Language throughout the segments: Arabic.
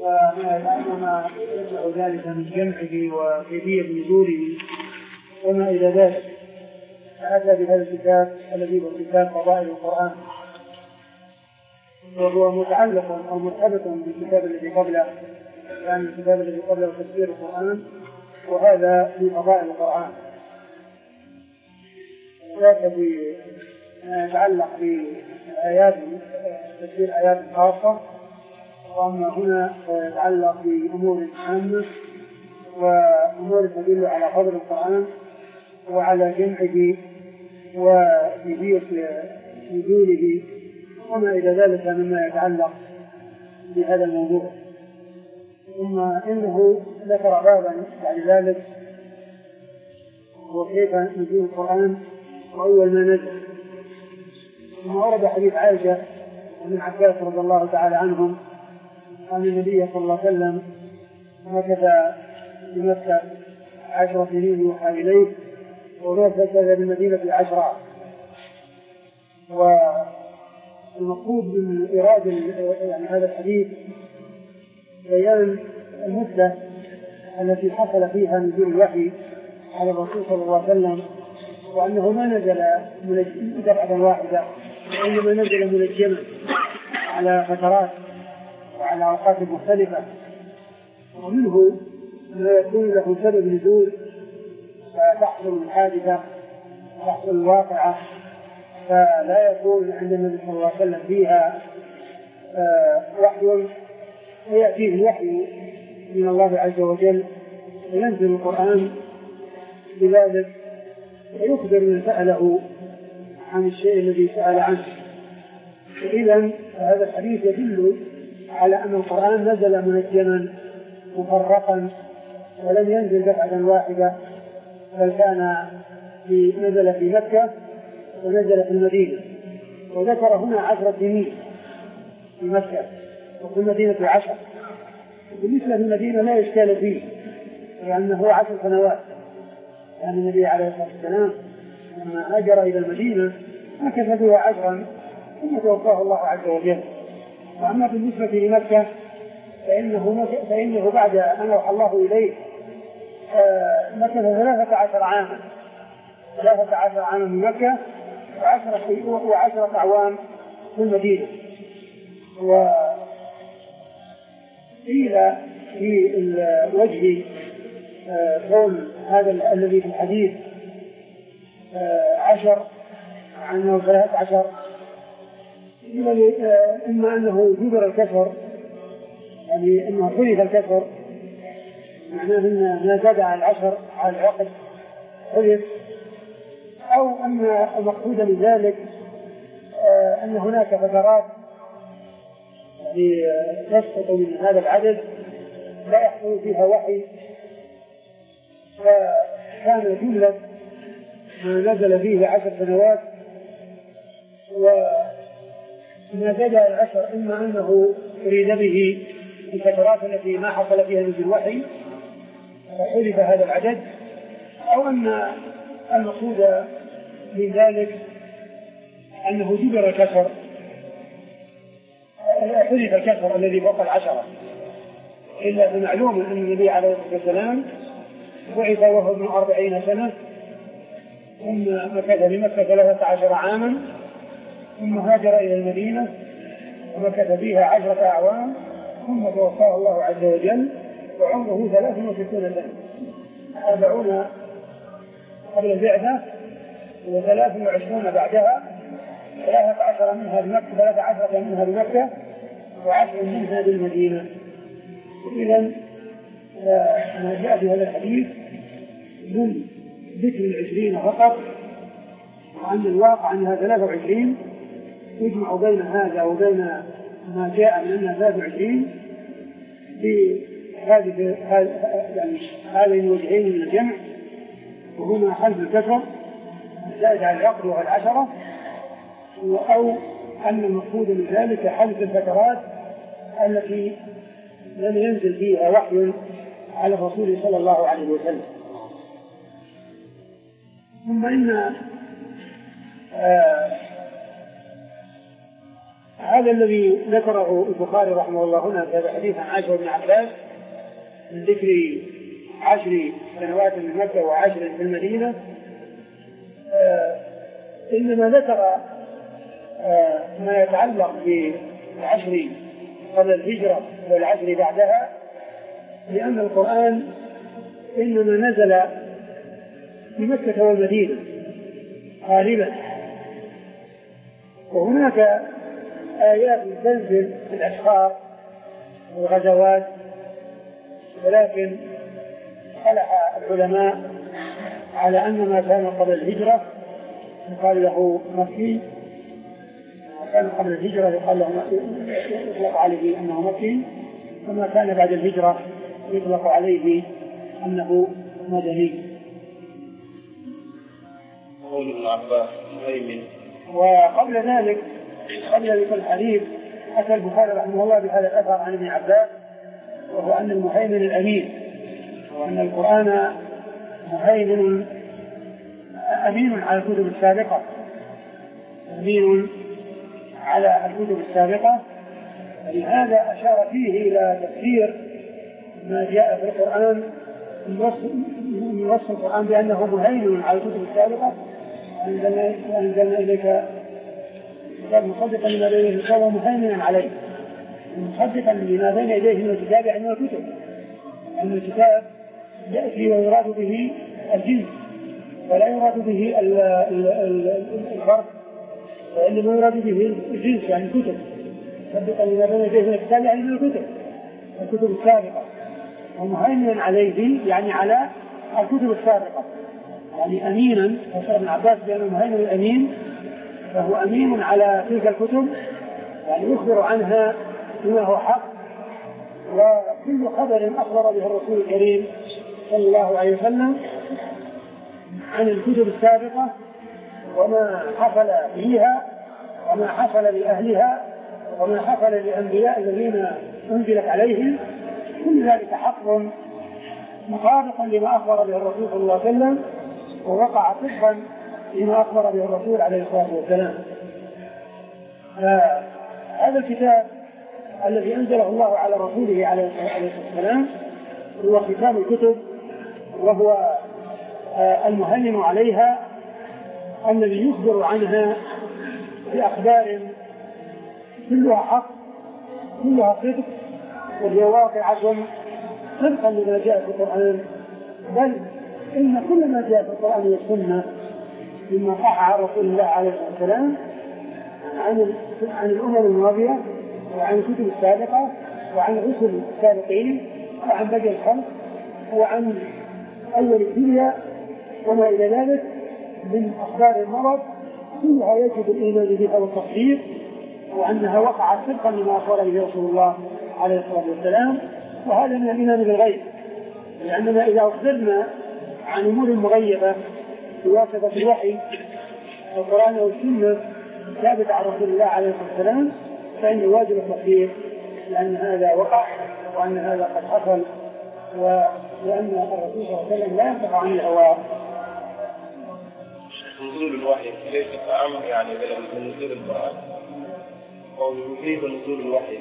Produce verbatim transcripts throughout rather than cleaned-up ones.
وما يتبع ذلك من جمعه وكيفية نزوله وما إلى ذلك. فأتى بهذا الكتاب الذي هو كتاب فضائل القرآن، وهو متعلق أو مرتبط بالكتاب الذي قبله، يعني الكتاب الذي قبله تفسير القرآن، وهذا في فضائل القرآن. ذاك ما يتعلق بآيات تفسير آيات خاصة، وأما هنا يتعلق بأمور عامة وأمور تدل على فضل القرآن وعلى جمعه وكيفية نزوله وما إلى ذلك مما يتعلق بهذا الموضوع. ثم إنه ذكر بابا بعد ذلك وكيف نزول القرآن وأول ما نزل، ثم ورد حديث عائشة وابن عباس رضي الله تعالى عنهم أن النبي صلى الله عليه وسلم مكث في مكة عشر سنين يوحى إليه، ومكث بالمدينة عشرة. والمقصود من إرادة يعني هذا الحديث بيان المدة التي حصل فيها نزول الوحي على الرسول صلى الله عليه وسلم، وأنه ما نزل دفعة واحدة، وإنما نزل منجما على فترات وعلى أوقات مختلفة، ومنه ما يكون له سبب نزول فتحصل الحادثة تحصل الواقعة، فلا يكون عند النبي صلى الله عليه وسلم فيها وحي ويأتيه الوحي من الله عز وجل وينزل القرآن بذلك ويخبر من سأله عن الشيء الذي سأل عنه. إذن هذا الحديث يدل على أن القرآن نزل منجما مفرقا ولم ينزل دفعة واحدة، بل كان في نزل في مكة ونزل في المدينة. وذكر هنا عشر سنين في مكة وفي المدينة عشر. بالنسبة للمدينة لا إشكال فيه لأنه عشر سنوات، يعني النبي عليه الصلاة والسلام لما هاجر إلى المدينة مكث فيها عشرا ثم توفاه الله عز وجل. وأما بالنسبة لمكة فإنه, فإنه بعد أن أوحى الله إليه مكث ثلاثة عشر عاما ثلاثة عشر عاما من مكة وعشرة, وعشرة أعوام في المدينة. وقيل في الوجه كون هذا الذي في الحديث عشر عنه ثلاثة عشر، إما أنه جبر الكسر يعني أنه حذف الكسر، معناه أن ما زاد على العشر على العقد حذف، أو أن المقصود من ذلك أن هناك فترات تسقط من هذا العدد لا يحصل فيها وحي، فكان جملة ما نزل فيه عشر سنوات. وما زاد على العشر إما أنه أريد به الفترات التي ما حصل فيها نزول الوحي فحذف هذا العدد، أو أن المقصود من ذلك أنه جبر الكسر حذف الكسر الذي فوق العشرة. إلا بمعلوم أن النبي عليه الصلاة والسلام بعث وهو ابن أربعين سنة، ثم مكث بمكة ثلاثة عشر عاما، ثم هاجر إلى المدينة ومكث فيها عشرة أعوام، ثم توفاه الله عز وجل وعمره ثلاث وستون سنة، أربعون قبل البعثة وثلاث وعشرون بعدها، ثلاثة عشر منها بمكة ثلاثة عشر منها بمكة وعشر منها بالمدينة. إذن ما جاء في هذا الحديث من ذكر العشرين فقط، وأن الواقع أنها ثلاثة وعشرين، يجمع بين هذا وبين ما جاء من أنها ثلاثة وعشرين في هذه يعني هذين الوجهين من الجمع، وهما حذف الكسر زائد على العقد وعلى العشرة، أو أن المقصود من ذلك حذف الفترات التي لم ينزل فيها وحي على الرسول صلى الله عليه وسلم. ثم إن آه هذا الذي ذكره البخاري رحمه الله هنا في هذا الحديث عن عائشة بن عباس من ذكر عشر سنوات في مكة وعشر في المدينة، آه إنما ذكر آه ما يتعلق بالعشر قبل الهجرة والعشر بعدها، لأن القرآن إنما نزل في مكة والمدينة غالبا، وهناك آيات تنزل في الأشخاص والغزوات، ولكن اصطلح العلماء على أن ما كان قبل الهجرة يقال له مكي، ما كان قبل الهجرة يقال له يطلق عليه أنه مكي، وما كان بعد الهجرة يطلق عليه أنه مدني. قول ابن عباس مهيمن. وقبل ذلك قبل ذلك الحديث أتى البخاري رحمه الله بهذا الأثر عن ابن عباس، وهو أن المهيمن الأمين، وأن القرآن مهيمن أمين على الكتب السابقة، أمين على الكتب السابقة. لهذا أشار فيه إلى تفسير ما جاء في القرآن من وصف القرآن بأنه مهيمن على الكتب السابقة. أنزلنا إليك كتاب مصدقا لما بين يديه فهو مهيمن عليه، مصدقا لما بين يديه من الكتاب يعني الكتب، أن الكتاب يأتي ويراد به الجنس ولا يراد به الفرق، وإنما يراد به الجنس يعني الكتب، مصدقا لما بين يديه من الكتاب يعني من الكتب الكتب السابقة، ومهيمن عليه يعني على الكتب السابقة، يعني أمينا. وصار ابن عباس بأنه مهيمن الأمين، فهو أمين على تلك الكتب، يعني يخبر عنها بما هو حق، وكل خبر أخبر به الرسول الكريم صلى الله عليه وسلم عن الكتب السابقة وما حصل فيها وما حصل لأهلها وما حصل للأنبياء الذين أنزلت عليهم، كل ذلك حق مطابقا لما أخبر به الرسول صلى الله عليه وسلم، ووقع طبقا لما أخبر به الرسول عليه الصلاة والسلام. هذا الكتاب الذي أنزله الله على رسوله عليه الصلاة والسلام هو ختام الكتب، وهو المهيمن عليها الذي يخبر عنها بأخبار كلها حق كلها صدق، وهي واقعة طبقا لما جاء في القرآن، بل إن كل ما جاء في القرآن والسنة مما صح عن رسول الله عليه الصلاة والسلام عن عن الأمم الماضية وعن الكتب السابقة وعن الرسل السابقين وعن باقي الخلق وعن أول الدنيا وما إلى ذلك من أخبار المرض، كلها يجب الإيمان بها والتصديق، وأنها وقعت صدقا لما أخبر به رسول الله عليه الصلاة والسلام. وهذا من الإيمان بالغيب، لأننا إذا أخبرنا عن أمور مغيبة بواسطة الوحي القرآن والسنة ثابت عن رسول الله عليه الصلاة والسلام، فإن واجب التصديق، لأن هذا وقع وأن هذا قد حصل، وأن الرسول صلى الله عليه وسلم لا ينطق عن الهوى. نزول الوحي ليس كأمر يعني من نزول القرآن أو يفيد نزول الوحي.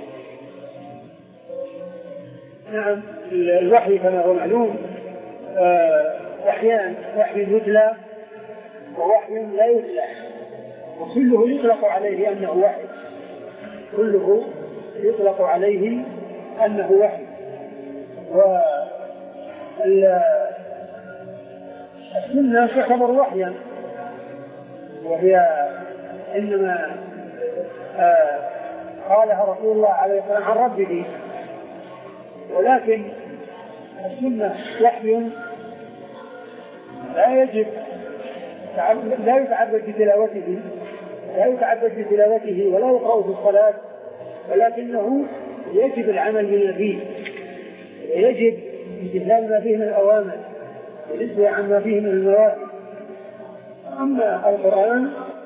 نعم، الوحي كما هو معلوم أحيانا وحي يتلى ووحي لا يتلى، وكله يطلق عليه أنه وحي، كله يطلق عليه أنه وحي. والسنة تعتبر وحيا، وهي إنما آه قالها رسول الله عليه الصلاة والسلام عن ربه، ولكن السنة وحي لا يجب لا يتعبد بتلاوته لا يتعبد بتلاوته ولا يقرأ في الصلاة، ولكنه يجب العمل بما فيه، ويجب امتثال ما فيه من الأوامر والإسراع عما فيه من النواهي. أما القرآن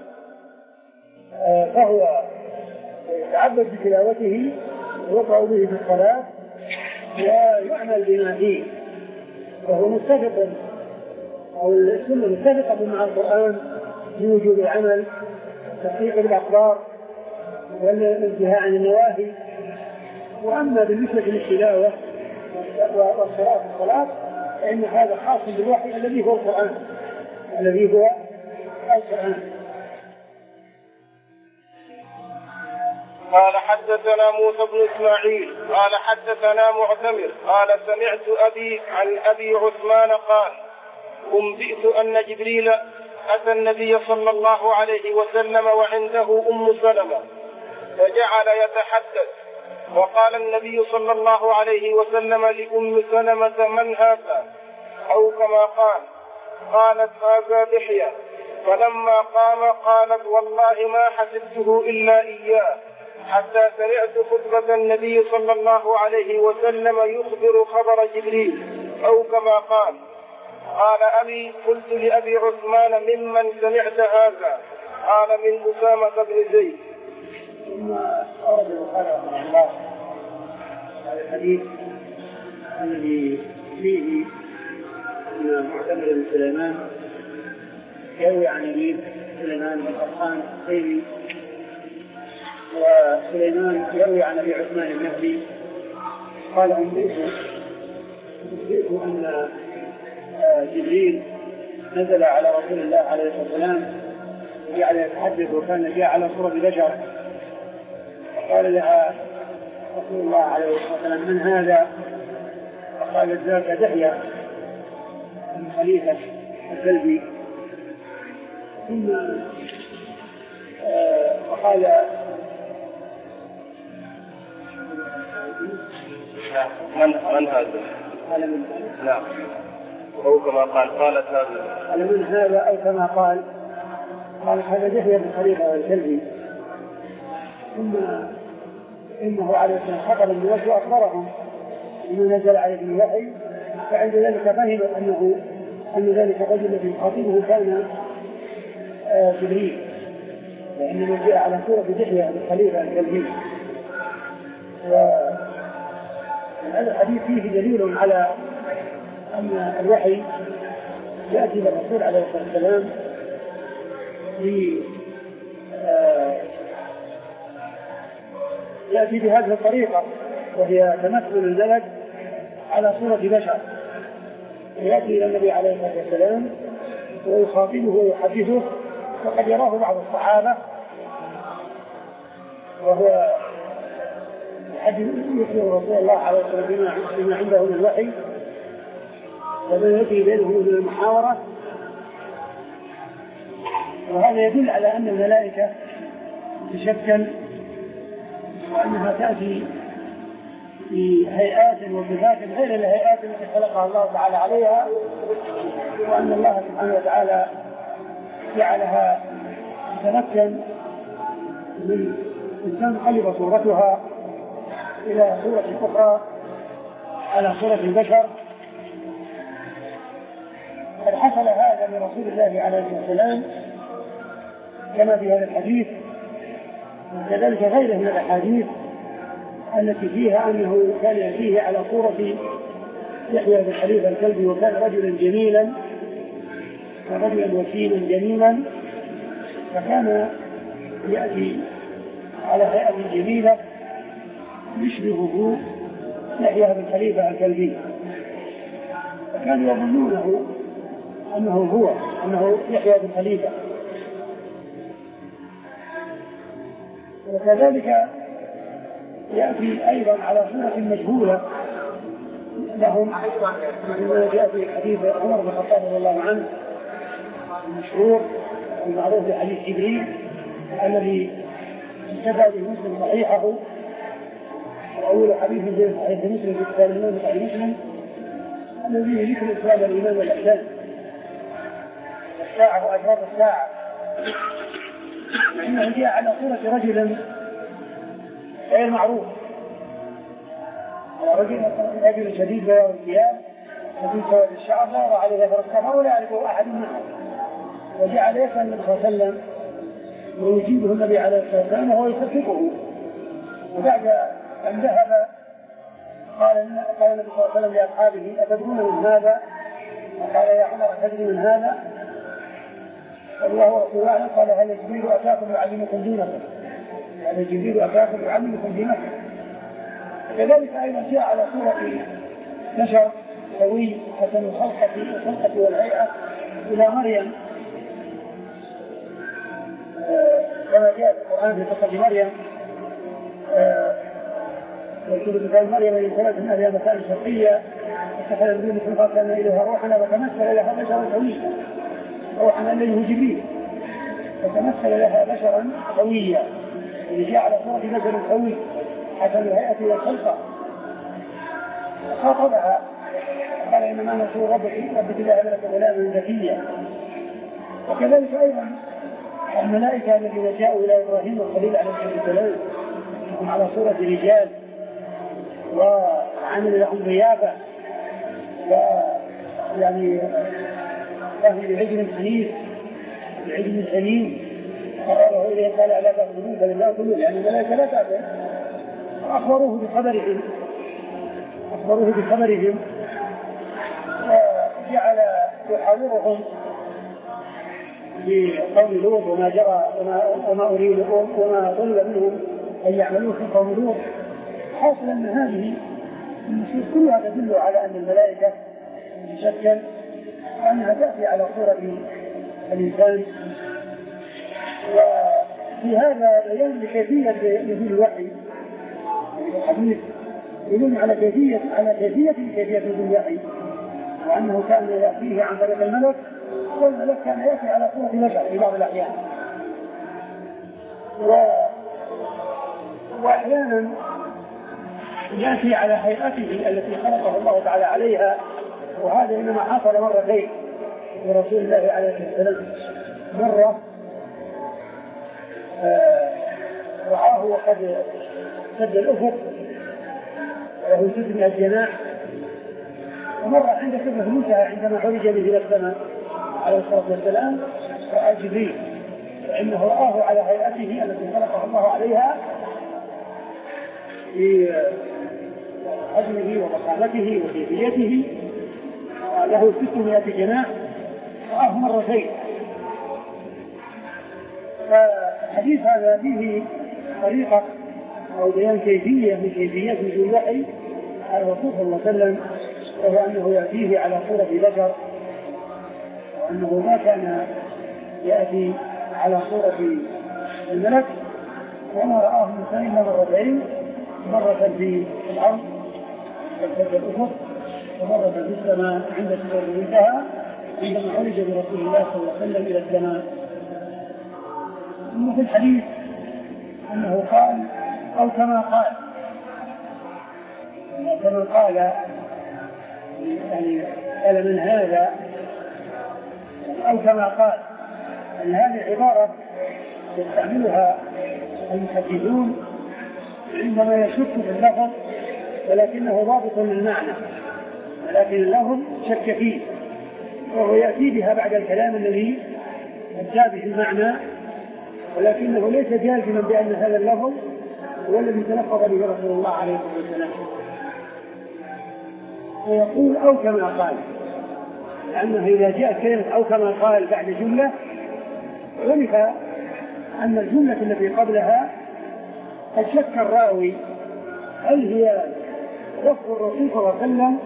فهو يتعبد بتلاوته ويقرأ به في الصلاة ويعمل بما فيه، وهو متفق أو السنة متفقة مع القرآن في وجوب العمل، تصديق الأخبار والانتهاء عن النواهي. وأما بالنسبة للتلاوة والقراءة في الصلاة فإن هذا خاص بالوحي الذي هو القرآن الذي هو القرآن. قال حدثنا موسى بن إسماعيل قال حدثنا معتمر قال سمعت أبي عن أبي عثمان قال أنبئت أن جبريل أتى النبي صلى الله عليه وسلم وعنده أم سلمة فجعل يتحدث وقال النبي صلى الله عليه وسلم لأم سلمة من هذا أو كما قال قالت هذا دحية فلما قام قالت والله ما حسبته إلا إياه حتى سمعت خطبة النبي صلى الله عليه وسلم يخبر خبر جبريل أو كما قال. قال أبي قلت لأبي عثمان ممن سمعت هذا قال من أسامة بن زيد. ثم أورد البخاري رحمه الله هذا الحديث الذي فيه أن معتمر بن سليمان يروي عن يزيد سليمان بن حسان الخيري وسليمان يروي عن أبي عثمان النهدي قال أنبئت أن جبريل نزل على رسول الله عليه الصلاة والسلام وجعل يتحدث وكان جاء على صورة بشر فقال لها رسول الله عليه الصلاة والسلام من هذا؟ فقالت ذاك دحية من خليفة الكلبي. ثم فقال من من هذا؟ قال من نعم أو كما قال قالت هذا قال من هذا أو كما قال قال هذا دحية من خليفة الكلبي. ثم إنه عليه السلام خطب الناس وأخبرهم إنه نزل عليه الوحي فعند ذلك فهم أنه أن ذلك الرجل الذي يخاطبه كان جبريل لأنه جاء على صورة دحية الخليفة الكلبي. وهذا الحديث فيه دليل على أن الوحي يأتي للرسول عليه الصلاة والسلام يأتي بهذه الطريقة وهي تمثل الملك على صورة بشر ويأتي إلى النبي عليه الصلاة والسلام ويخاطبه ويحدثه وقد يراه بعض الصحابة وهو يحدث يخبر رسول الله عليه الصلاة والسلام بما عنده من الوحي وما يأتي بينه من المحاورة. وهذا يدل على أن الملائكة تشكل وأنها تأتي بهيئات وصفات غير الهيئات التي خلقها الله تعالى عليها وأن الله سبحانه وتعالى جعلها تتمكن من تنقلب صورتها إلى صورة أخرى على صورة البشر. قد حصل هذا لرسول الله عليه الصلاة والسلام كما في هذا الحديث وكذلك غيره من الأحاديث التي فيها أنه كان يأتيه على صورة يحيى بن خليفة الكلبي وكان رجلا جميلا ورجلا وسيما جميلا فكان يأتي على هيئة جميلة يشبهه يحيى بن خليفة الكلبي فكانوا يظنونه أنه هو أنه يحيى بن خليفة. وكذلك يأتي أيضا على صورة مجهولة لهم كما جاء في حديث عمر بن الخطاب رضي الله عنه المشهور المعروف بحديث جبريل الذي انتفع به مسلم صحيحه وأول حديث في صحيح مسلم في كتاب الإمام صحيح مسلم الذي ذكر إسلام الإيمان والإحسان الساعة وأشراط الساعة إنه جاء على صورة رجل غير معروف رجل رجل شديد بياض الثياب شديد سواد الشعر لا يرى عليه اثر السفر ولا يعرفه احد معه وجعل يسال النبي صلى الله عليه وسلم ويجيبه النبي عليه الصلاه والسلام وهو يصدقه. وبعد ان ذهب قال قال النبي صلى الله عليه وسلم لاصحابه اتدرون من هذا؟ قال يا عمر اتدري من هذا؟ الله ورسوله قال هل جبريل اتاكم يعلمكم دينكم؟ هذا جبريل أتاكم يعلمكم دينكم. كذلك أيضا جاء على صورة بشر سوي حسن الخلقة الخلقة والهيئة إلى مريم، كما جاء في القرآن في قصة مريم يقول مثال مريم إذ انبعثت من أهلها مكانا شرقيا اتخذت من دونهم حجرا فأرسلنا إليها روحنا فتمثل لها بشرا سويا. روحنا إليه جبريل فتمثل لها بشرا سويا، اللي جاء على صورة بشر سوي حسن الهيئة والخلقة. خاطبها قال إنما أنا رسول ربك ربك لا أبلك غلاما زكيا. وكذلك أيضا الملائكة الذين جاءوا إلى إبراهيم الخليل عليه السلام هم على صورة رجال وعمل لهم غيابة ويعني فهم بعجل حنيف بعجل سليم فقاله إليه قال لا تأخذون بل الله كله لأن الملائكة لا تأخذ. فأخبروه بخبرهم أخبروه بخبرهم وجعل يحاورهم بقوم لوط وما جرى وما, وما أريد وما طلب منهم أن يعملوه في قوم لوط. حاصل أن هذه النصوص كلها تدل على أن الملائكة تشكل وأنها تأتي على صورة الإنسان. وفي هذا بيان لكيفية نزول الوحي الحديث يدل على كيفية على كيفية كيفية نزول الوحي، وأنه كان يأتيه عن طريق الملك والملك كان يأتي على صورة بشر في بعض الأحيان، و... وأحيانا يأتي على هيئته التي خلقه الله تعالى عليها. وهذا إنما حصل مرتين لرسول الله عليه السلام. مرة آه رآه وقد سد الأفق وهو سد من الجناح. ومرة عند كفة موسى عندما خرج به إلى السماء عليه الصلاة والسلام رأى جبريل، فإنه رآه على هيئته التي خلقه الله عليها في حجمه وضخامته وكيفيته، له ستمائة جناح، رآه مرتين. فحديث هذا فيه طريقة أو بيان كيفية من كيفيات نزول الوحي على الرسول صلى الله عليه وسلم، وهو أنه يأتيه على صورة بشر، وأنه ما كان يأتي على صورة الملك، وما رآه موسى إلا مرتين، مرة في الأرض كالسد الأفق ومرة في السماء عند سدرة المنتهى عندما خرج برسول الله صلى الله عليه وسلم إلى السماء. ثم في الحديث أنه قال أو كما قال كما قال يعني قال من هذا أو كما قال أن هذه عبارة يستعملها المحدثون عندما يشك في اللفظ ولكنه ضابط للمعنى، ولكن اللفظ شك فيه وهو يأتي بها بعد الكلام الذي أتى به المعنى، ولكنه ليس جازما بأن هذا اللفظ هو الذي تلفظ به رسول الله عليه الصلاة والسلام. ويقول أو كما قال، لأنه إذا جاءت كلمة أو كما قال بعد جملة عرف أن الجملة التي قبلها قد شك الراوي هل هي لفظ الرسول صلى الله عليه وسلم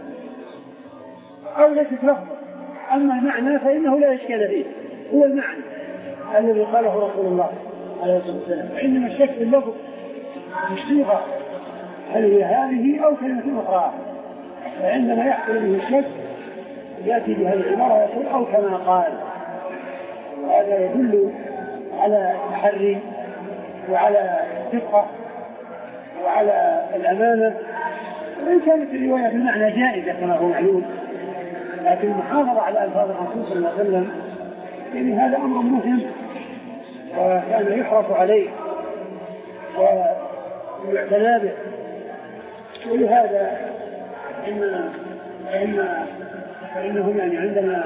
أو ليست لفظه. أما المعنى فإنه لا إشكال فيه، هو المعنى الذي قاله رسول الله عليه الصلاة والسلام، وإنما الشك في اللفظ الصيغة هل هي هذه أو كلمة أخرى. فعندما يحصل به الشك يأتي بهذه العبارة يقول أو كما قال، وهذا يدل على التحري وعلى الدقة وعلى الأمانة. وإن كانت الرواية بالمعنى جائزة كما هو معلوم، لكن المحافظة على ألفاظ الرسول صلى الله عليه وسلم يعني هذا أمر مهم وكان يحرص عليه ويعتنى به. ولهذا إن إن فإنهم يعني عندما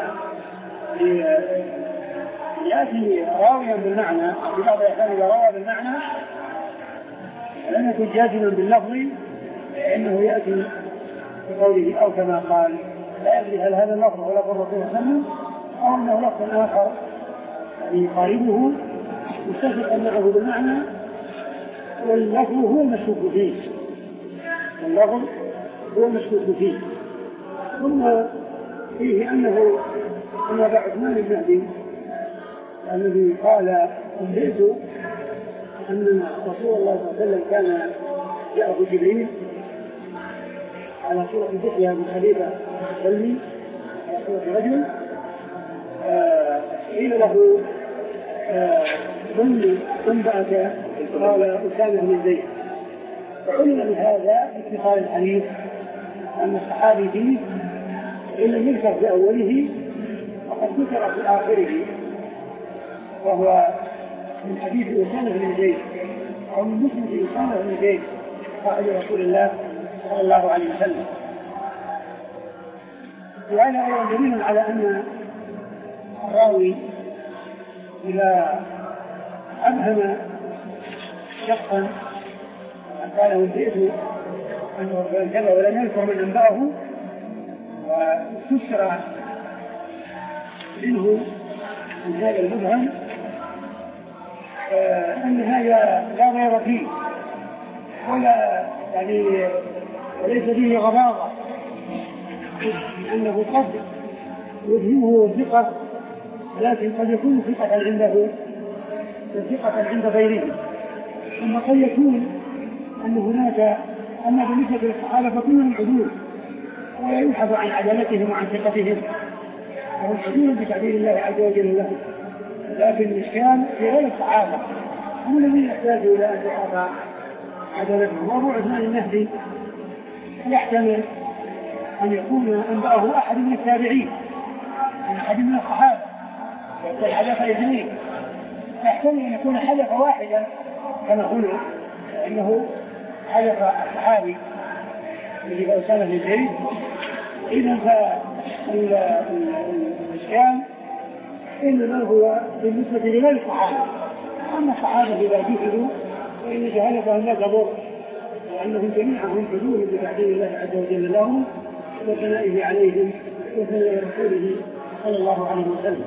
يأتي راويا بالمعنى في بعض الأحيان إذا روى بالمعنى لم يكن جازما باللفظ، فإنه يأتي بقوله أو كما قال، لا يدري هل هذا اللفظ هو لفظ الرسول صلى الله عليه وسلم أو أنه لفظ آخر يعني يقاربه متفقا معه بالمعنى واللفظ هو المشكوك فيه اللفظ هو المشكوك فيه. ثم فيه أنه أن أبا عثمان المهدي الذي قال أنبئت أن رسول الله صلى الله عليه وسلم كان جاءه جبريل على صورة دحية بن خليفة السلمي على صورة رجل قيل له من أنبأك؟ قال أسامة بن زيد. فعلم بهذا اتخاذ الحديث أن الصحابي فيه إن لم يذكر في أوله وقد ذكر في آخره، وهو من حديث أسامة بن زيد أو من مسند أسامة بن زيد صاحب رسول الله صلى الله عليه وسلم. وهذا أيضا دليل على أن الراوي إذا أبهم شخصا قال أنبئت أنه كذا ولم يذكر من أنبأه واستفسر منه من هذا المبهم أن هذا لا غير فيه ولا يعني وليس فيه غضاضة، لأنه قد يفهمه ثقة لكن قد يكون ثقة عنده وثقة عند غيره. ثم قد يكون أن هناك أن بالنسبة للصحابة فكلهم عدول ولا يبحث عن عدالتهم وعن ثقتهم وهم عدول بتعبير الله عز وجل لهم، لكن الإشكال في غير الصحابة هم الذين يحتاجوا إلى أن تقاطع عدالتهم. وأبو عثمان المهدي يحتمل أن يكون أنبأه أحد من التابعين من أحد من الصحابة يقول حدث اثنين، يحتمل أن يكون حدث واحدا كما هنا إنه حدث الصحابي الذي أسامة بن زيد. إذن فالإشكال إنما هو بالنسبة لغير الصحابة، أما الصحابة إذا جهلوا فإن جهالتهم لا تضر، لأنهم جميعهم حدود بتعبير الله عز وجل لهم وثنائه عليهم وثناء رسوله صلى الله عليه وسلم.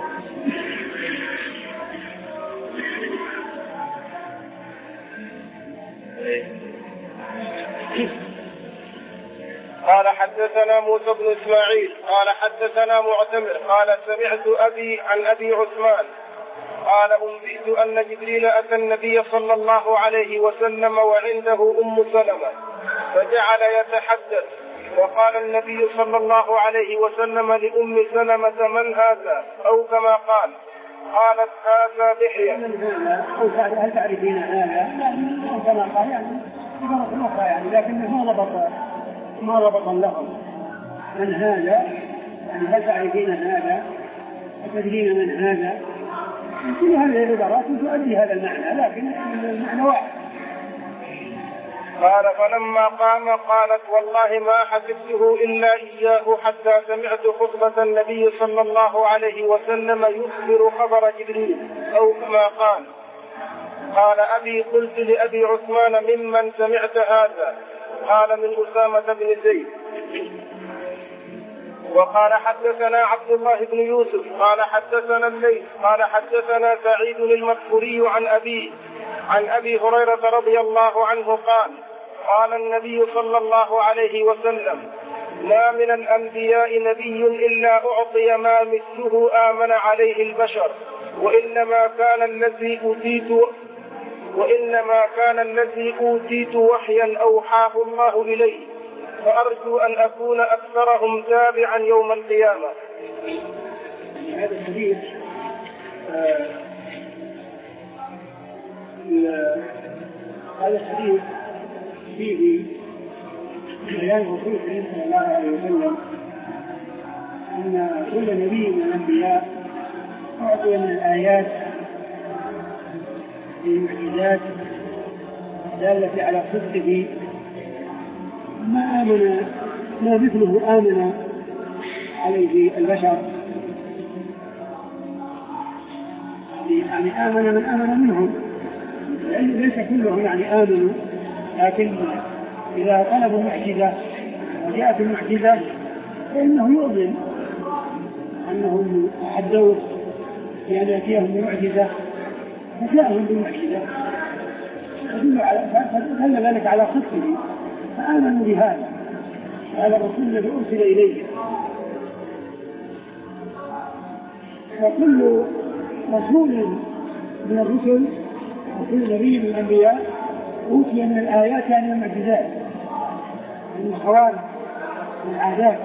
قال حدثنا موسى بن إسماعيل قال حدثنا معتمر قال سمعت أبي عن أبي عثمان قال أنبئت أن جبريل أتى النبي صلى الله عليه وسلم وعنده أم سلمة فجعل يتحدث، وقال النبي صلى الله عليه وسلم لأم سلمة من هذا أو كما قال، قالت هذا دحية. هل تعرفين هذا؟ أو كما قال يعني عبارة أخرى يعني، لكنه ما ربط ما ربط اللفظ. من هذا يعني هل تعرفين هذا؟ أتدرين من هذا؟ كل هذه العبارات تؤدي هذا المعنى لكن المعنى واحد. قال فلما قام قالت والله ما حسبته إلا إياه حتى سمعت خطبة النبي صلى الله عليه وسلم يخبر خبر جبريل أو كما قال. قال أبي قلت لأبي عثمان ممن سمعت هذا؟ قال من أسامة بن زيد. وقال حدثنا عبد الله بن يوسف قال حدثنا الليث قال حدثنا سعيد المقبوري عن أبي عن أبي هريرة رضي الله عنه قال قال النبي صلى الله عليه وسلم ما من الأنبياء نبي إلا أعطي ما مثله آمن عليه البشر، وإنما كان الذي أوتيت وإنما كان الذي أوتيت وحيا أوحاه الله إليه، فأرجو أن أكون أكثرهم تابعا يوم القيامة. هذا الحديث هذا الحديث فيه بيان رسول الله صلى الله عليه وسلم أن كل نبي من الأنبياء أعطي من الآيات المعجزات الدالة على صدقه ما آمن ما مثله آمن عليه البشر، يعني آمن من آمن منهم، لأن ليس كلهم يعني آمنوا، لكن إذا طلبوا معجزة وجاءت المعجزة فإنه يؤمن أنهم تحدوا بأن يأتيهم بمعجزة فجاءهم بالمعجزة، فيدل على فدل ذلك على صدقه فآمنوا بهذا هذا الرسول الذي أرسل إليه. وكل رسول من الرسل وكل نبي من الأنبياء أوتي من الآيات يعني المعجزات من الخوارق من العادات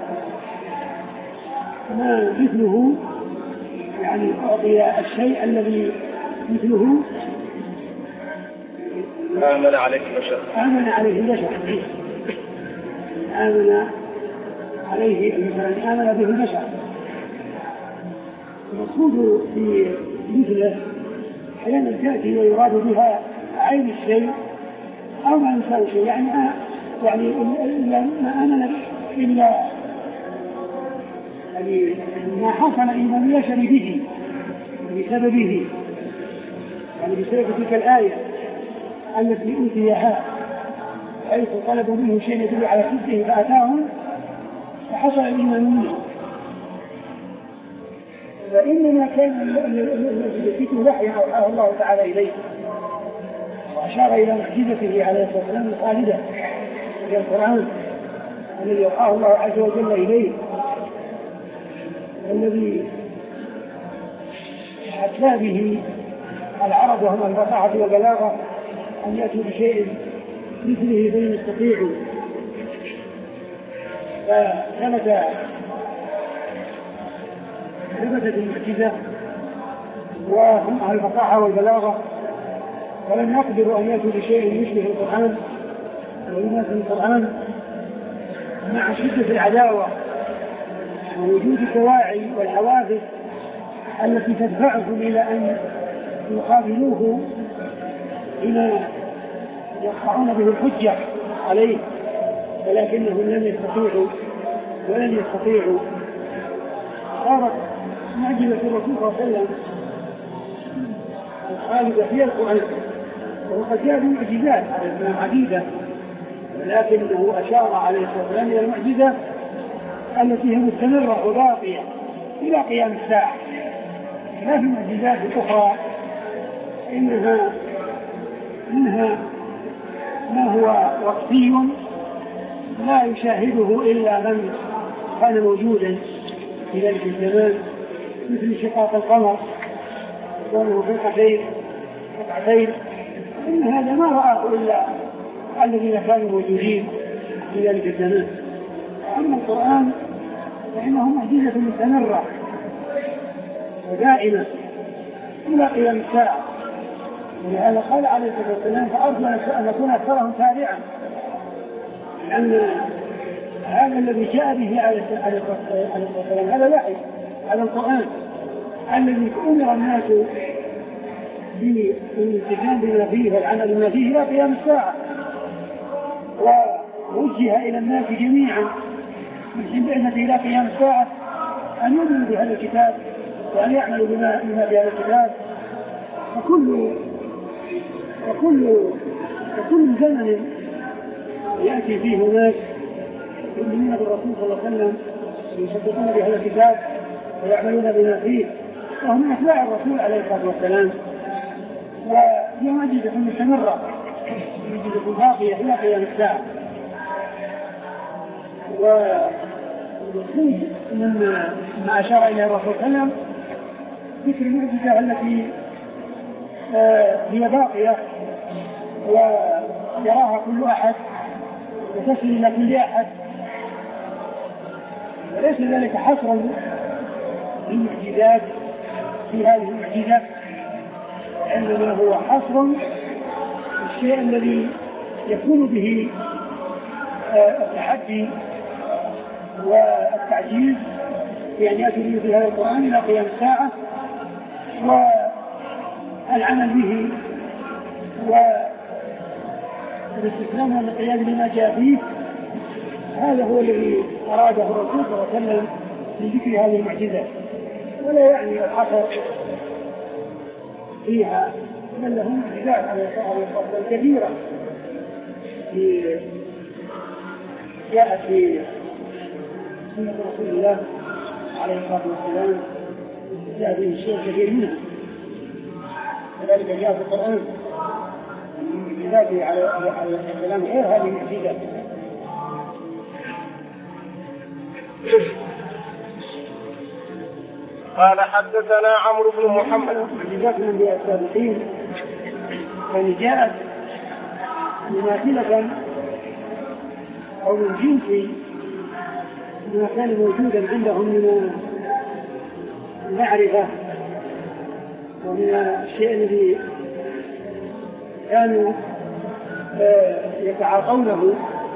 ما مثله يعني أعطي الشيء الذي مثله آمن عليه البشر آمن عليه البشر آمن عليه مثلا آمن به البشر. المقصود في مثله أحيانا تأتي ويراد بها عين الشيء أو ما ينسى شيء يعني يعني إلا ما آمن إلا يعني ما حصل إيمان يشر به بسببه يعني بسبب تلك الآية التي أوتيها حيث طلبوا منه شيء يدل على صدقه فأتاهم فحصل الإيمان منه. فإنما كان الذي وحي أوحاه الله تعالى إليه وأشار إلى معجزته عليه الصلاة والسلام الخالدة في القرآن الذي أوحاه الله عز وجل إليه الذي حتى به العرب وهم الفصاحة والبلاغة أن يأتوا بشيء مثله بين يستطيعوا. فثبت ثبتت المعجزة وهم أهل الفصاحة والبلاغة ولم يقدروا أن يأتوا بشيء يشبه القرآن ويماثل القرآن مع شدة العداوة ووجود الدواعي والحوادث التي تدفعهم إلى أن يقابلوه بما يقطعون به الحجة عليه ولكنهم لم يستطيعوا ولن يستطيعوا. صارت معجزة الرسول صلى الله عليه وسلم الخالدة في القرآن وقد جاء بمعجزات عديدة ولكنه أشار عليه الصلاة والسلام إلى المعجزة التي هي مستمرة وباقية إلى قيام الساعة. ما في معجزات أخرى إنها منها ما هو وقتي لا يشاهده إلا من كان موجودا في ذلك الزمان مثل شقاق القمر كونه فرقتين قطعتين إن هذا ما رآه إلا الذين كانوا موجودين في ذلك الزمان. أما القرآن فإنه معجزة مستمرة ودائمة إلى قيام الساعة. ولهذا قال عليه الصلاة والسلام فأرجو أن نكون أكثرهم تابعا لأن هذا الذي جاء به عليه الصلاة والسلام هذا وحي على القرآن الذي أمر الناس بالالتزام بما فيه والعمل بما فيه إلى قيام الساعة ووجه إلى الناس جميعا من حين بعثته إلى قيام الساعة أن يؤمنوا بهذا الكتاب وأن يعملوا بما في هذا الكتاب. وكل وكل وكل زمن يأتي فيه ناس يؤمنون بالرسول صلى الله عليه وسلم ويصدقون بهذا الكتاب ويعملون بما فيه وهم أتباع الرسول عليه الصلاة والسلام. وهي معجزة مستمرة معجزة باقية إلى قيام الساعة. والمقصود من ما أشار إليه الرسول صلى الله عليه وسلم ذكر المعجزة التي هي باقية ويراها كل أحد وتصل إلى كل أحد وليس ذلك حصرا للمعجزات في هذه المعجزة إنما هو حصر الشيء الذي يكون به التحدي والتعجيز بأن يأتي به في هذا القرآن إلى قيام الساعة والعمل به والاستسلام والانقياد لما جاء فيه. هذا هو الذي أراده الرسول صلى الله عليه وسلم من ذكر هذه المعجزات ولا يعني الحصر فيها بل له معجزات على الصلاة كثيرة جاءت في سنة رسول الله عليه الصلاة والسلام جاء به الشيء كثير منها كذلك جاء في القرآن من معجزاته عليه السلام غير هذه المعجزات. قال حدثنا عمرو بن محمد. معجزات الأنبياء السابقين يعني جاءت مماثلة أو من جنس ما كان موجودا عندهم من المعرفة ومن الشيء الذي كانوا يتعاطونه.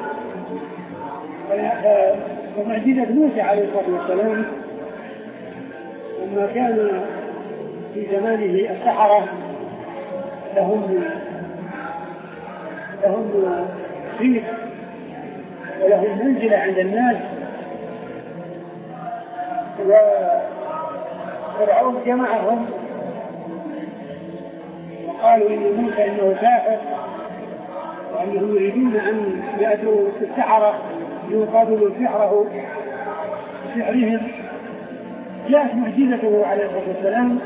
ومعجزة موسى عليه الصلاة والسلام لما كان في زمانه السحرة لهم لهم صيت ولهم منزلة عند الناس، وفرعون جمعهم وقالوا إن موسى إنه ساحر وأنهم يريدون أن يأتوا السحرة ليقابلوا سحره بسحرهم. جاءت معجزته عليه الصلاة والسلام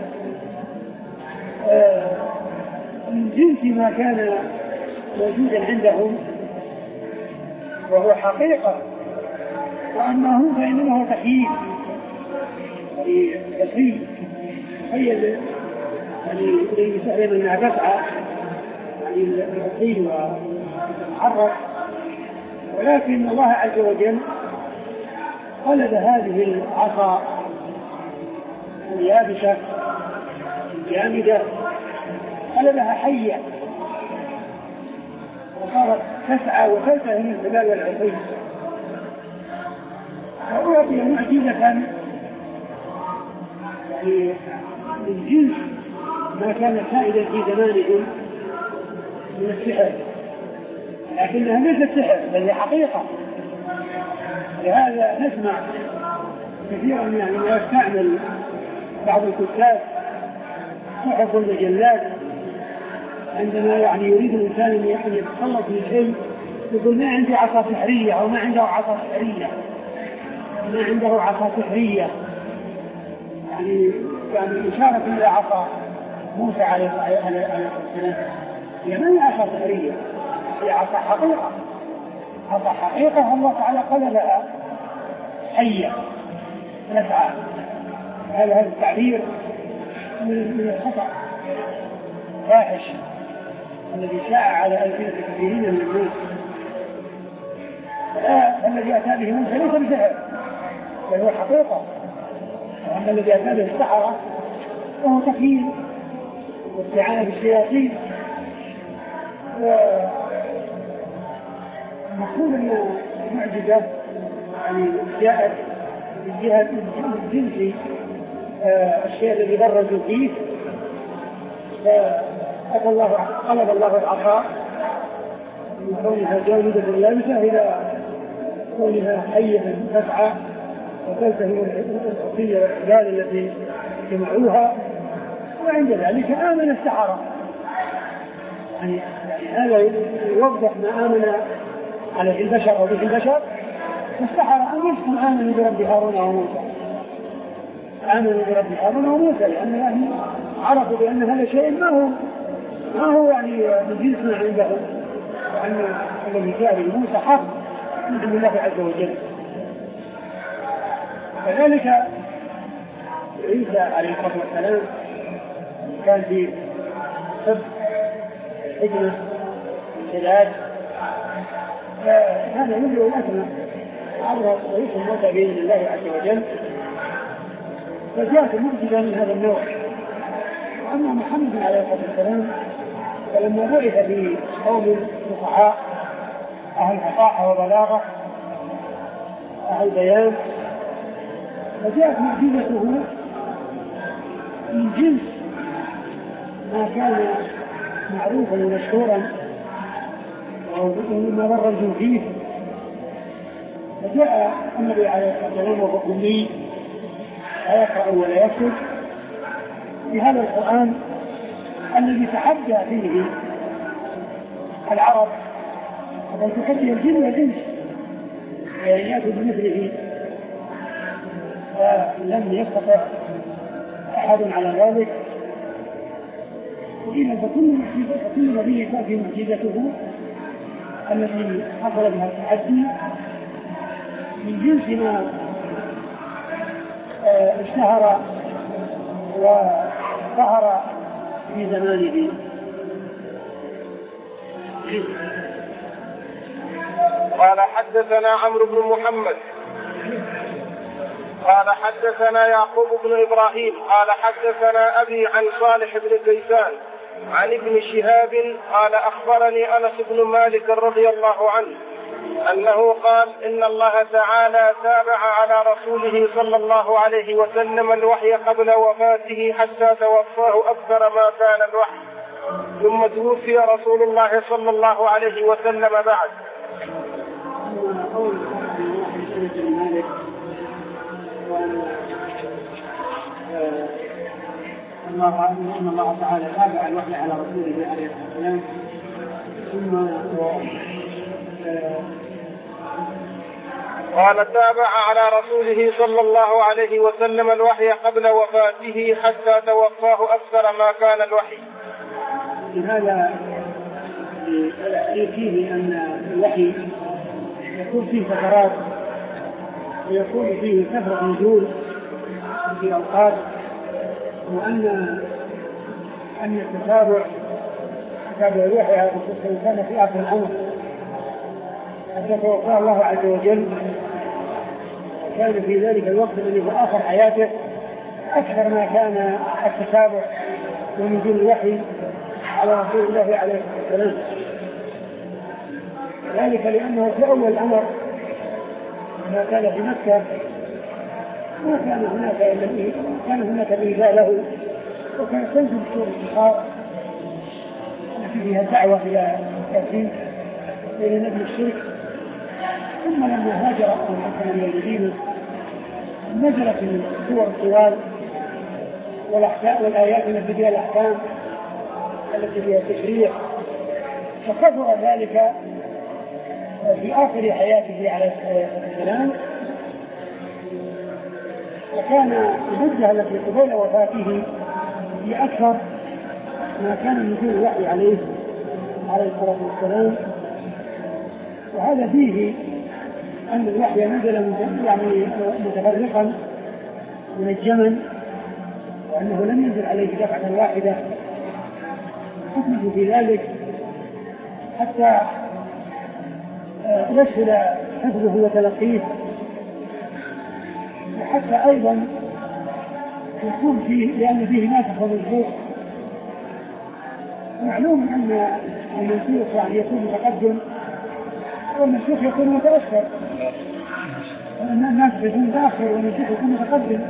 من جنس ما كان موجودا عندهم وهو حقيقة، وأما هو فإنما هو تخييل تخيل تخيل يعني يسأل أنها تسعى يعني التخيل وتتحرك، ولكن الله عز وجل قلب هذه العصا اليابسة الجامدة قلبها حية وصارت تسعى وتلتهي من الجبال والعصي، وأعطي معجزة يعني من جنس ما كان سائدا في زمانهم من السحر، لكنها ليست سحر بل هي حقيقة. لهذا نسمع كثيرا يعني ما يستعمل بعض الكتاب صحف المجلات عندما يعني يريد الإنسان أن يتخلص من العلم يقول ما عندي عصا سحرية أو ما عنده عصا سحرية ما عنده عصا سحرية يعني يعني إشارة إلى عصا موسى عليه السلام. هي ما هي عصا سحرية، هي عصا حقيقة، عصا حقيقة الله تعالى قلبها حية نسعى. هذا التعبير من الخطأ فاحش الذي شاع على ألسنة كثيرين من الناس. الذي أتى به موسى ليس بسحر بل هو حقيقة، وأما الذي أتى به السحرة فهو تخيل واستعانة بالشياطين. ومفهوم أن المعجزة يعني جاءت من جهة الجنس الشيء الذي برزوا فيه، فأتى الله قلب الله العصا من كونها جامدة لامسة إلى كونها حية تسعى وتلتهي العصية والحبال التي جمعوها، وعند ذلك آمن السحرة. يعني هذا يوضح ما آمن عليه البشر أو به البشر. السحرة أنفسهم آمنوا برب هارون وموسى، آمنوا برب هارون وموسى لأن عرفوا بأن هذا شيء ما هو ما هو يعني من جنس ما عندهم، وأن الذي جاء بموسى حق من عند الله عز وجل. كذلك عيسى عليه الصلاة والسلام كان في حب الحكمة والسداد، فكان يملأ الأكمة عبر طريق الموتى بإذن الله عز وجل، فجاءت معجزة من هذا النوع. أما محمد عليه الصلاة والسلام فلما بعث في قوم فصحاء أهل فصاحة وبلاغة أهل بيان، فجاءت معجزته من جنس ما كان معروفا ومشهورا وما برزوا فيه. فجاء النبي عليه الصلاة والسلام وهو أمي لا يقرأ ولا يكتب بهذا القرآن الذي تحدى فيه العرب وقد تحدي الجن والإنس يعني يأتوا بمثله، ولم يستطع أحد على ذلك. إذا فكل كل نبي تأتي معجزته التي حصل بها التحدي من جنس ما اشتهر وظهر في زمانه. قال حدثنا عمرو بن محمد قال حدثنا يعقوب بن إبراهيم قال حدثنا أبي عن صالح بن كيسان عن ابن شهاب قال أخبرني أنس بن مالك رضي الله عنه أنه قال إن الله تعالى تابع على رسوله صلى الله عليه وسلم الوحي قبل وفاته حتى توفاه أكثر ما كان الوحي، ثم توفي رسول الله صلى الله عليه وسلم بعد. أن الله تعالى تابع الوحي على رسوله عليه الصلاة والسلام ثم قال تابع على رسوله صلى الله عليه وسلم الوحي قبل وفاته حتى توفاه أكثر ما كان الوحي. لهذا فيه أن الوحي يكون فيه فترات ويكون فيه كثرة نزول في أوقات، وأن أن التتابع تتابع الوحي على الرسول كان في آخر الأمر حتى توفاه الله عز وجل، كان في ذلك الوقت الذي هو آخر حياته أكثر ما كان التتابع ونزول الوحي على رسول الله عليه الصلاة والسلام. ذلك لأنه في أول الأمر ما كان في مكة ما كان هناك إلا كان هناك إيذاء له، وكان تنزل سورة البقرة التي فيها الدعوة إلى التوحيد وإلى نبذ الشرك. ثم لما هاجر أبو الحسن إلى المدينة نزلت السور الطوال والآيات التي فيها الأحكام التي فيها التشريع، فكثر ذلك في آخر حياته عليه الصلاة والسلام، وكان المدة التي قبل وفاته هي أكثر ما كان نزول الوحي عليه عليه الصلاة والسلام. وهذا فيه أن الوحي نزل يعني متفرقا منجما، وأنه لم ينزل عليه دفعة واحدة، حكمه في ذلك حتى يسهل حفظه وتلقيه، وحتى أيضا يكون فيه لأن فيه ناسخ ومنسوخ. معلوم أن المنسوخ يعني يكون متقدم والمنسوخ يكون متأخر، الناسخ يكون متأخر والمنسوخ يكون متقدم.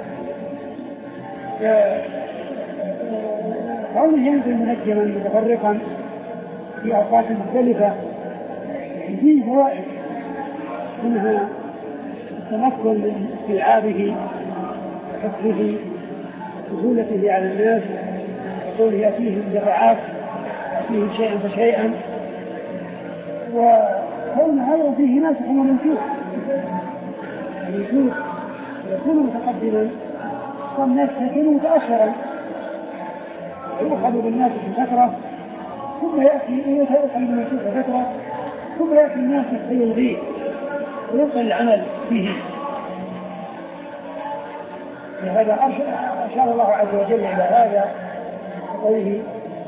قوله ينزل منجما متفرقا في أوقات مختلفة فيه فوائد، منها التمكن من استيعابه وحفظه وسهولته على الناس، وقوله يأتيه دفعات يأتيه شيئا فشيئا، وكون هذا فيه ناسخ ومنسوخ. المنسوخ يكون متقدما والناس يكون متأخرا، يؤخذ بالناس في فترة ثم يأتي يؤخذ بالمنسوخ في فترة ثم يأتي الناس فيلغيه ويبقى العمل فيه. لهذا أشار الله عز وجل إلى هذا بقوله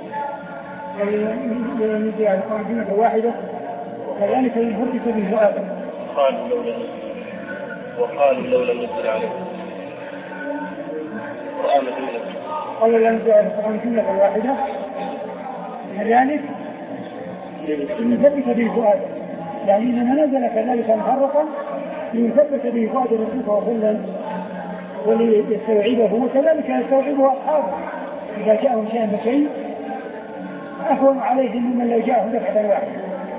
ينزل على القرآن جملة واحدة وكذلك ينفرد بالفؤاد. قالوا لولا وقالوا لولا نزل عليه القرآن جملة قالوا لولا نزل على القرآن جملة واحدة كذلك ينفرد بالفؤاد، يعني إنما نزل كذلك مفرقا ليثبت به فؤاد الرسول وكلا وليستوعبه، وكذلك يستوعبه أصحابه إذا جاءهم شيء بشيء أهون عليهم ممن لو جاءهم دفعة واحدة.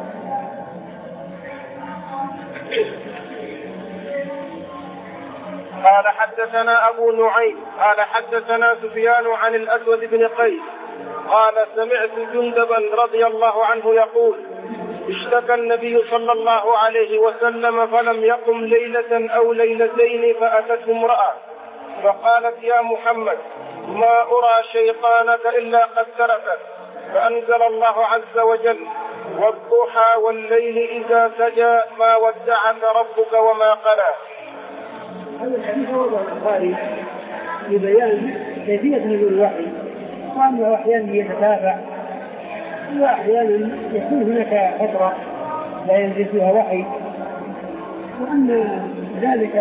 قال حدثنا أبو نعيم قال حدثنا سفيان عن الأسود بن قيس قال سمعت جندبا رضي الله عنه يقول اشتكى النبي صلى الله عليه وسلم فلم يقم ليلة أو ليلتين فأتته امرأة فقالت يا محمد ما أرى شيطانك إلا قد تركك فأنزل الله عز وجل: والضحى والليل إذا سجى ما ودعك ربك وما قلى. هذا الحديث وضع البخاري لبيان كيفية نزول الوحي، وأنه أحيانا يتتابع وأحيانا يكون هناك فترة لا ينزل فيها وحي، وأن ذلك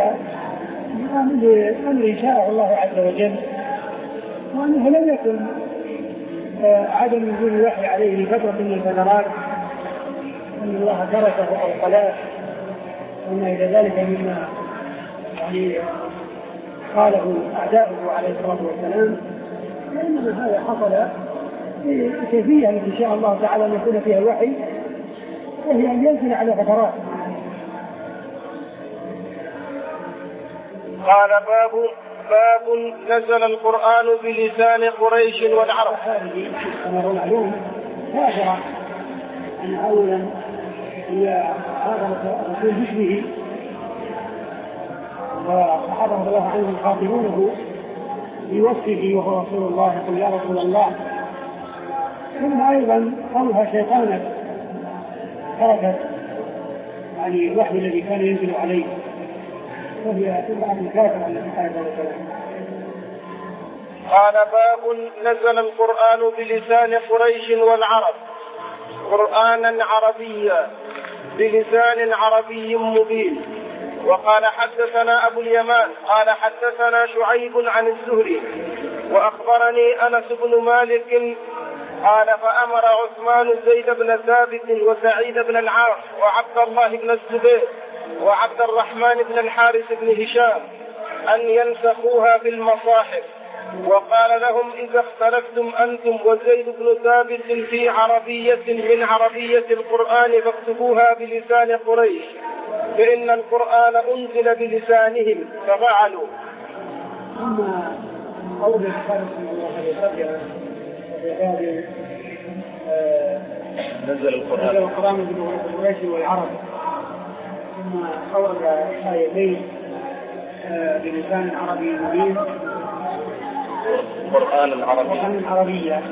أمر شاءه الله عز وجل، وأنه لم يكن عدم نزول الوحي عليه لفترة من الفترات أن الله تركه أو قلاه وما إلى ذلك مما يعني قاله أعداؤه عليه الصلاة والسلام، لأنما هذا حصل بكيفية التي شاء الله تعالى أن يكون فيها الوحي، وهي أن ينزل على فترات. قال: باب باب نزل القرآن بلسان قريش والعرب. هذه أمر معلوم ظاهرة أن أولا هي هذا الرسول باسمه، وصحابه رضي الله عنهم يخاطبونه بوصفه وهو رسول الله، يقول: يا رسول الله. ثم أيضا قولها شيطانا تركت يعني الوحي الذي كان ينزل عليه، وهي تبع الكافر التي قال ذلك الكلام. قال: باب نزل القرآن بلسان قريش والعرب قرآنا عربيا بلسان عربي مبين. وقال: حدثنا أبو اليمان قال: حدثنا شعيب عن الزهري وأخبرني أنس بن مالك قال: فأمر عثمان زيد بن ثابت وسعيد بن العاص وعبد الله بن الزبير وعبد الرحمن بن الحارث بن هشام أن ينسخوها في المصاحف، وقال لهم: إذا اختلفتم أنتم وزيد بن ثابت في عربية من عربية القرآن فاكتبوها بلسان قريش، فإن القرآن أنزل بلسانهم ففعلوا. أما قول الخالق صلى الله عليه وسلم وبعد نزل القرآن نزل القرآن بقريش والعرب، ثم قول آيتين بلسان عربي مبين قرآن عربي قرآن عربية.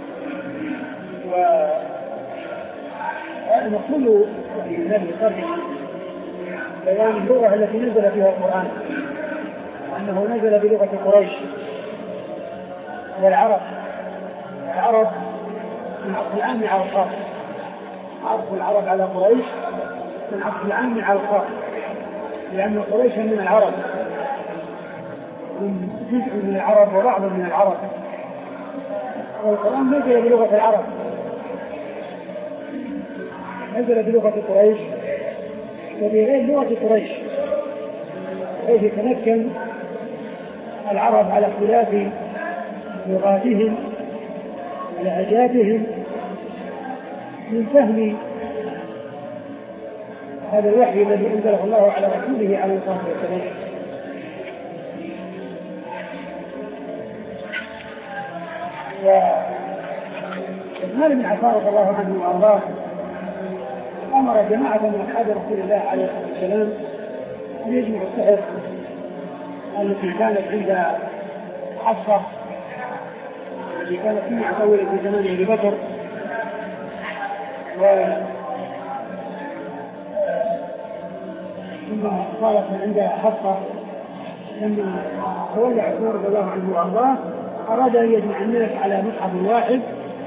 والمقصود من هذه القرآن بيان اللغة التي نزل فيها القرآن، أنه نزل بلغة قريش والعرب. العرب من عطف العام على الخاص، عطف العرب على قريش من عطف العام على الخاص، لأن قريش من العرب، من جزء من العرب وبعض من العرب، والقرآن نزل بلغة العرب، نزل بلغة قريش وبغير لغة قريش، حيث يتمكن العرب على اختلاف لغاتهم ولهجاتهم من فهم هذا الوحي الذي أنزله الله على رسوله عليه الصلاة والسلام. وعثمان بن عفان رضي الله عنه وأرضاه أمر جماعة من أصحاب رسول الله عليه الصلاة والسلام أن يجمعوا الصحف التي كانت عند حفصة، التي كانت معتولة في زمان أبي بكر، ثم صارت عند حفصة. لما تولى عثمان رضي الله عنه وأرضاه أراد أن يجمع الناس على مصحف واحد،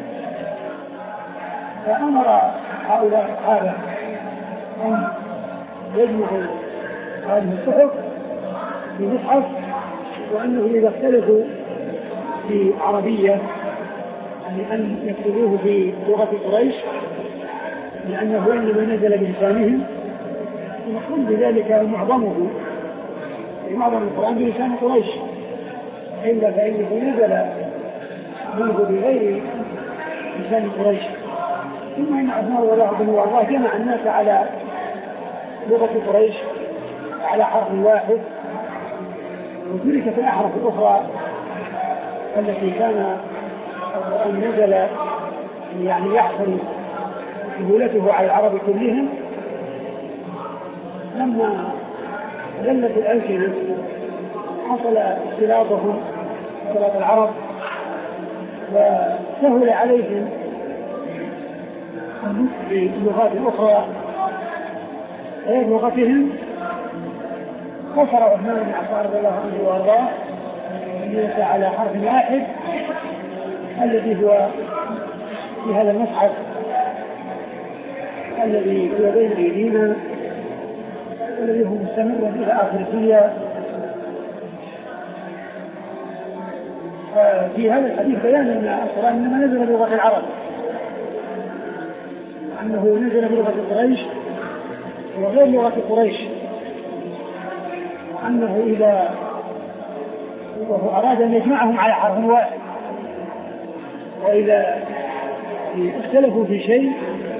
فأمر هؤلاء الصحابة أن يجمعوا هذه الصحف في مصحف، وأنه إذا اختلفوا في عربية يعني أن يكتبوه في لغة قريش، لأنه إنما نزل بلسانهم، ونقول بذلك معظمه معظم القرآن بلسان قريش، إلا فإنه نزل منه بغير لسان قريش. ثم إن عثمان رضي الله عنه وأرضاه جمع الناس على لغة قريش على حرف واحد، وتركت الأحرف الأخرى التي كان القرآن نزل يعني يحصل سهولته على العرب كلهم. لما زلت الألسنة حصل اختلاطهم اختلاط العرب، وسهل عليهم النطق باللغات الأخرى غير لغتهم، خسر عثمان بن عفان رضي الله عنه وارضاه أن يأتي على حرف واحد الذي هو في هذا المصحف الذي هو بين أيدينا والذي هو مستمر إلى آخر الدنيا. في هذا الحديث بيان أن القرآن إنما نزل بلغة العرب، أنه نزل بلغة قريش وغير لغة قريش، وأنه إذا وهو أراد أن يجمعهم على حرف واحد، وإذا اختلفوا في شيء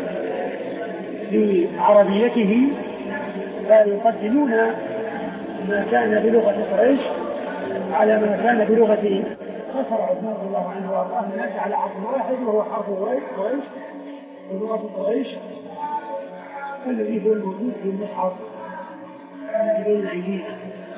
في عربيته فيقدمون ما كان بلغة قريش على ما كان بلغة. خسر عثمان رضي الله عنه وارضاه الناس على حرف واحد وهو حرف قريش بلغة قريش الذي هو الموجود في المصحف بين أيدينا.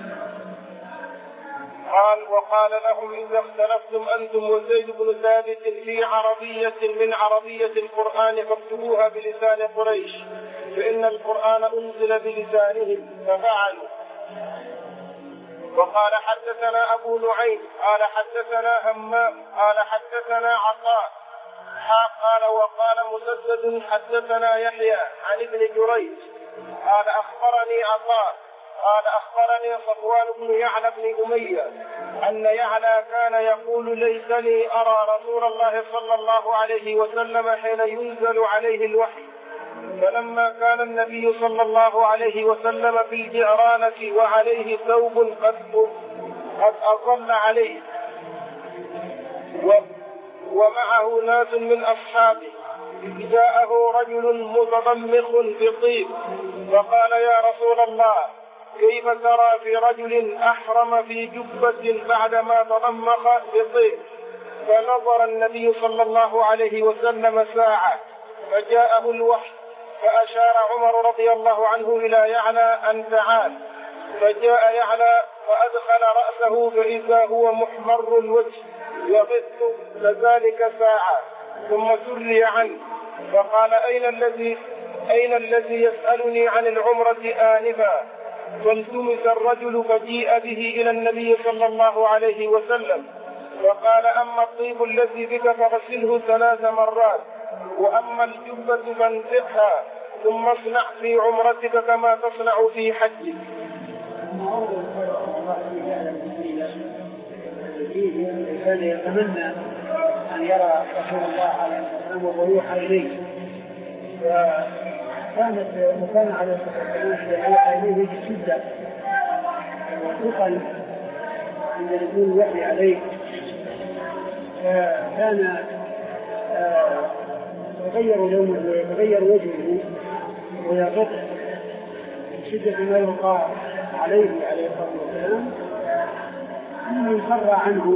قال وقال لهم إذا اختلفتم أنتم وزيد بن ثابت في عربية من عربية القرآن فاكتبوها بلسان قريش فإن القرآن أنزل بلسانهم ففعلوا. وقال حدثنا أبو نعيم قال حدثنا همام قال حدثنا عطاء قال وقال مسدد حدثنا يحيى عن ابن جريج قال أخبرني عطاء قال أخبرني صفوان بن يعلى بن أمية أن يعلى كان يقول ليتني أرى رسول الله صلى الله عليه وسلم حين ينزل عليه الوحي. فلما كان النبي صلى الله عليه وسلم في الجعرانة وعليه ثوب قد قد أظل عليه ومعه ناس من أصحابه جاءه رجل متضمخ بطيب فقال يا رسول الله كيف ترى في رجل أحرم في جبة بعدما تضمخ بطيب؟ فنظر النبي صلى الله عليه وسلم ساعة فجاءه الوحي فأشار عمر رضي الله عنه إلى يعلى أن تعال، فجاء يعلى فأدخل رأسه فإذا هو محمر الوجه يغث كذلك ساعة ثم سري عنه فقال أين الذي أين الذي يسألني عن العمرة آنفا؟ فالتمس الرجل فجيء به إلى النبي صلى الله عليه وسلم وقال أما الطيب الذي بك فغسله ثلاث مرات وأما الجبة فانزعها ثم اصنع في عمرتك كما تصنع في حجك. كان يتمنى أن يرى رسول الله عليه السلام وهو يوحى إليه، وكانت وكان عليه الصلاة والسلام يوحى إليه بشدة وثقل عند نزول الوحي عليه، فكان يتغير لونه ويتغير وجهه ويغط بشدة ما يلقى عليه عليه الصلاة والسلام ثم يخرى عنه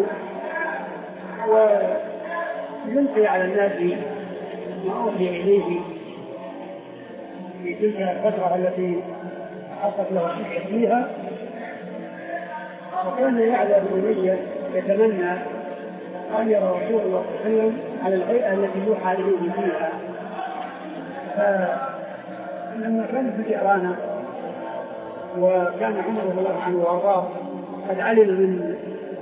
ويلقي على الناس ما أوحي إليه في تلك الفترة التي حصلت له الشدة فيها. وكان يعلى بن أمية يتمنى أن يرى رسول الله صلى الله عليه وسلم على الهيئة التي يوحى إليه فيها. فلما كان في جعرانة وكان عمر رضي الله عنه وارضاه قد علم من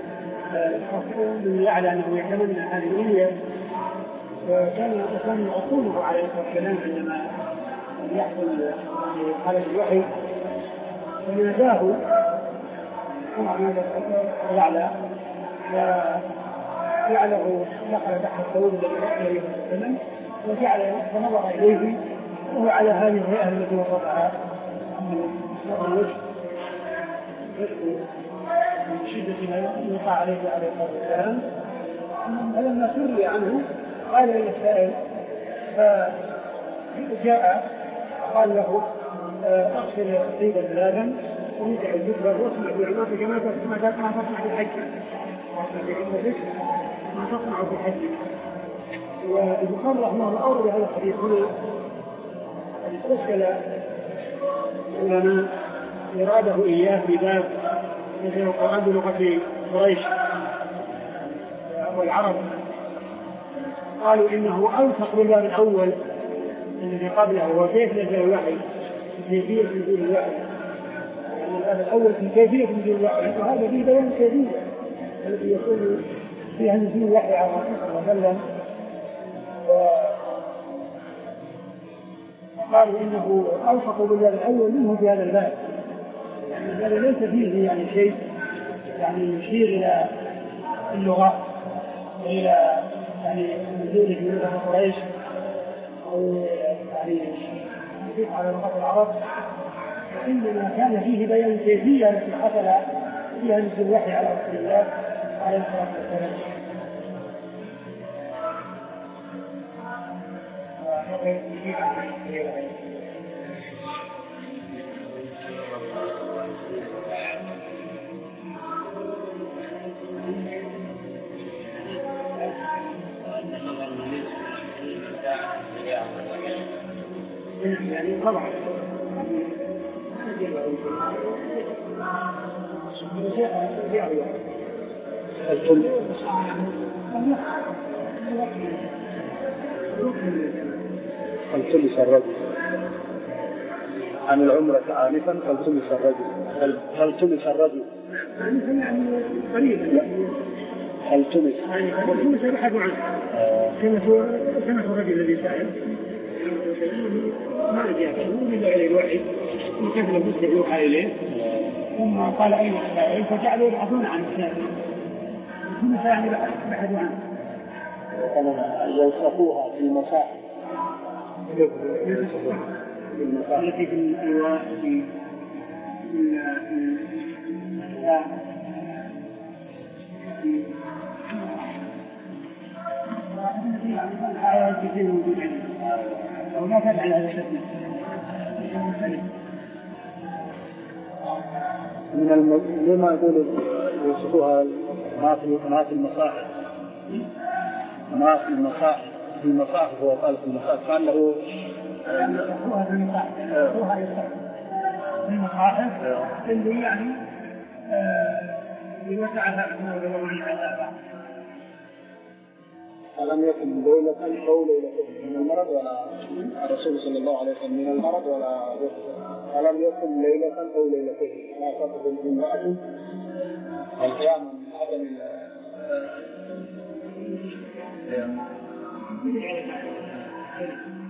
من يعلى أنه يتمنى هذه الأمنية، وكان وكان يعطونه عليه الصلاة والسلام عندما يحصل خلل الوحي، فناداه عمر يعلى فجعله دخل تحت الثوب الذي دخل عليه وسلم وجعل فنظر إليه وهو على هذه الهيئة التي وضعها من الوجه من شدة ما يوقع عليه عليه الصلاة والسلام. فلما سري عنه قال إلى السائل فجاء قال له أغسل طيبا ثلاثا ومسح الجبة واصنع بعمرتك ما تصنع في الحج واصنع بعمرتك ما تصنع في الحج. والبخاري رحمه الله أورد هذا الحديث هنا استشكل العلماء إراده إياه في باب مثل القرآن بلغة قريش والعرب، قالوا إنه أوثق بالباب الأول الذي قبله هو كيف نزل الوحي، كيفية نزول الوحي، يعني هذا الأول في كيفية نزول الوحي، وهذا في بيان كيفية الذي يكون فيها نزول الوحي على الرسول صلى الله عليه وسلم. وقالوا إنه أوثق بالباب الأول منه في هذا الباب، يعني هذا ليس فيه يعني شيء يعني يشير إلى اللغة وإلى يعني نزوله في لغة قريش أو يعني يضيف على لغة العرب، وإنما كان فيه بيان كيفية التي حصل فيها نزول الوحي على رسول الله عليه الصلاة والسلام. يعني طبعا فالتمس الرجل عن العمرة آنفا فالتمس الرجل فالتمس الرجل يعني قريب فالتمس فالتمس يبحث عنه كما الرجل الذي سأل ما جاء من عليه الوحي وكيف لم يوحى إليه ثم قال أين السائل فجعلوا يبحثون عن السائل ثم يعني بحثوا عنه يلصقوها في مصاحف التي في الألواء في الآيات كثير موجود عنه أو ما تفعل هذا الشيء من الم... لما يقول يوصفوها ما في ما في المصاحف ما في المصاحف في المصاحف هو قال في المصاحف كان له يوصفوها في المصاحف يوصفوها في المصاحف اللي يعني يوسعها عنه ويوعي عنها. ألم يكن ليلة أو ليلتين من المرض ولا الرسول صلى الله عليه وسلم من المرض ولا ألم يكن ليلة أو ليلتين ما تقبل امرأة القيام من عدم ال